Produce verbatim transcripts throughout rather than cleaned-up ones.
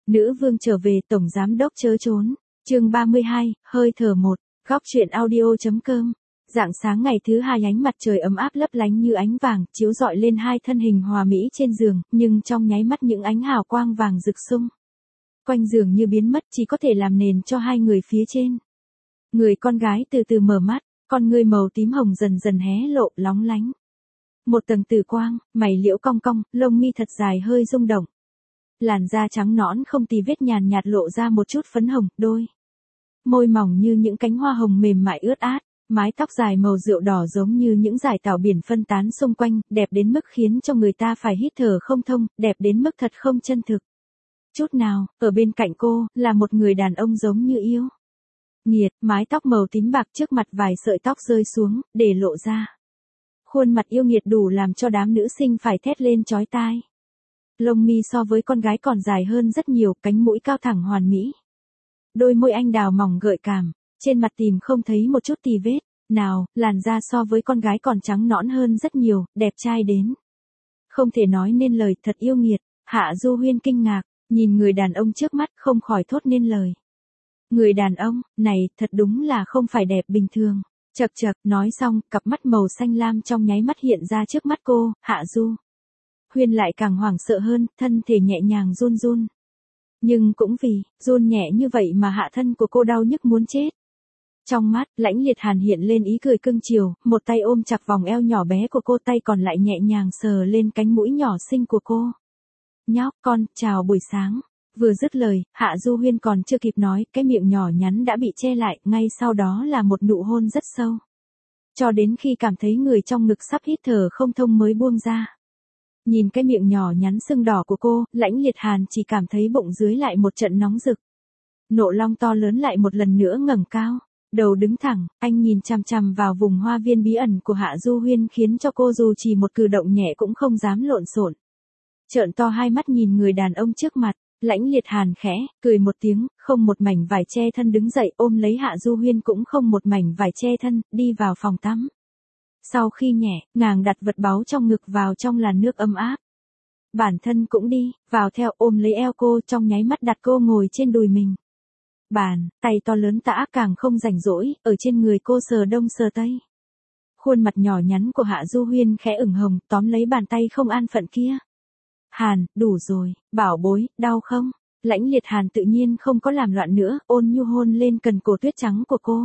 Nữ vương trở về, tổng giám đốc chớ trốn. Chương ba mươi hai, hơi thở một. Góc truyện audio.com. Rạng sáng ngày thứ hai, ánh mặt trời ấm áp lấp lánh như ánh vàng, chiếu rọi lên hai thân hình hòa mỹ trên giường, nhưng trong nháy mắt những ánh hào quang vàng rực sung quanh giường như biến mất, chỉ có thể làm nền cho hai người phía trên. Người con gái từ từ mở mắt, con ngươi màu tím hồng dần dần hé lộ, lóng lánh một tầng tử quang, mày liễu cong cong, lông mi thật dài hơi rung động. Làn da trắng nõn không tì vết nhàn nhạt lộ ra một chút phấn hồng, đôi môi mỏng như những cánh hoa hồng mềm mại ướt át, mái tóc dài màu rượu đỏ giống như những dải tảo biển phân tán xung quanh, đẹp đến mức khiến cho người ta phải hít thở không thông, đẹp đến mức thật không chân thực chút nào. Ở bên cạnh cô, là một người đàn ông giống như yêu nghiệt, mái tóc màu tím bạc, trước mặt vài sợi tóc rơi xuống, để lộ ra khuôn mặt yêu nghiệt đủ làm cho đám nữ sinh phải thét lên chói tai. Lông mi so với con gái còn dài hơn rất nhiều, cánh mũi cao thẳng hoàn mỹ. Đôi môi anh đào mỏng gợi cảm, trên mặt tìm không thấy một chút tì vết nào, làn da so với con gái còn trắng nõn hơn rất nhiều, đẹp trai đến không thể nói nên lời, thật yêu nghiệt. Hạ Du Huyên kinh ngạc, nhìn người đàn ông trước mắt không khỏi thốt nên lời. Người đàn ông này thật đúng là không phải đẹp bình thường. Chậc chậc, nói xong, cặp mắt màu xanh lam trong nháy mắt hiện ra trước mắt cô. Hạ Du Huyên lại càng hoảng sợ hơn, thân thể nhẹ nhàng run run. Nhưng cũng vì run nhẹ như vậy mà hạ thân của cô đau nhức muốn chết. Trong mắt, Lãnh Liệt Hàn hiện lên ý cười cưng chiều, một tay ôm chặt vòng eo nhỏ bé của cô, tay còn lại nhẹ nhàng sờ lên cánh mũi nhỏ xinh của cô. Nhóc con, chào buổi sáng. Vừa dứt lời, Hạ Du Huyên còn chưa kịp nói, cái miệng nhỏ nhắn đã bị che lại, ngay sau đó là một nụ hôn rất sâu. Cho đến khi cảm thấy người trong ngực sắp hít thở không thông mới buông ra. Nhìn cái miệng nhỏ nhắn sưng đỏ của cô, Lãnh Liệt Hàn chỉ cảm thấy bụng dưới lại một trận nóng rực. Nộ long to lớn lại một lần nữa ngẩng cao, đầu đứng thẳng, anh nhìn chằm chằm vào vùng hoa viên bí ẩn của Hạ Du Huyên khiến cho cô dù chỉ một cử động nhẹ cũng không dám lộn xộn. Trợn to hai mắt nhìn người đàn ông trước mặt, Lãnh Liệt Hàn khẽ cười một tiếng, không một mảnh vải che thân đứng dậy ôm lấy Hạ Du Huyên, cũng không một mảnh vải che thân, đi vào phòng tắm. Sau khi nhẹ, nàng đặt vật báu trong ngực vào trong làn nước ấm áp. Bản thân cũng đi, vào theo, ôm lấy eo cô, trong nháy mắt đặt cô ngồi trên đùi mình. Bàn tay to lớn tã càng không rảnh rỗi, ở trên người cô sờ đông sờ tây. Khuôn mặt nhỏ nhắn của Hạ Du Huyên khẽ ửng hồng, tóm lấy bàn tay không an phận kia. Hàn, đủ rồi, bảo bối, đau không? Lãnh Liệt Hàn tự nhiên không có làm loạn nữa, ôn nhu hôn lên cần cổ tuyết trắng của cô.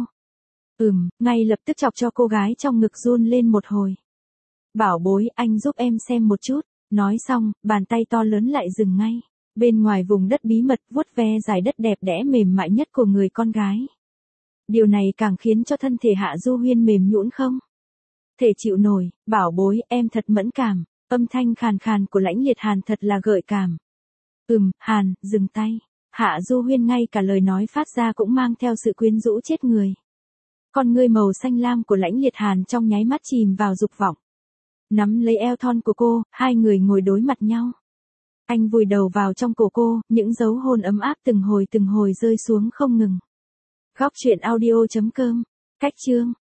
Ừm, ngay lập tức chọc cho cô gái trong ngực run lên một hồi. Bảo bối, anh giúp em xem một chút. Nói xong, bàn tay to lớn lại dừng ngay. Bên ngoài vùng đất bí mật, vuốt ve dài đất đẹp đẽ mềm mại nhất của người con gái. Điều này càng khiến cho thân thể Hạ Du Huyên mềm nhũn không thể chịu nổi. Bảo bối, em thật mẫn cảm. Âm thanh khàn khàn của Lãnh Liệt Hàn thật là gợi cảm. Ừm, Hàn, dừng tay. Hạ Du Huyên ngay cả lời nói phát ra cũng mang theo sự quyến rũ chết người. Con ngươi màu xanh lam của Lãnh Liệt Hàn trong nháy mắt chìm vào dục vọng. Nắm lấy eo thon của cô, hai người ngồi đối mặt nhau. Anh vùi đầu vào trong cổ cô, những dấu hôn ấm áp từng hồi từng hồi rơi xuống không ngừng. Góc truyện audio.com. Cách chương.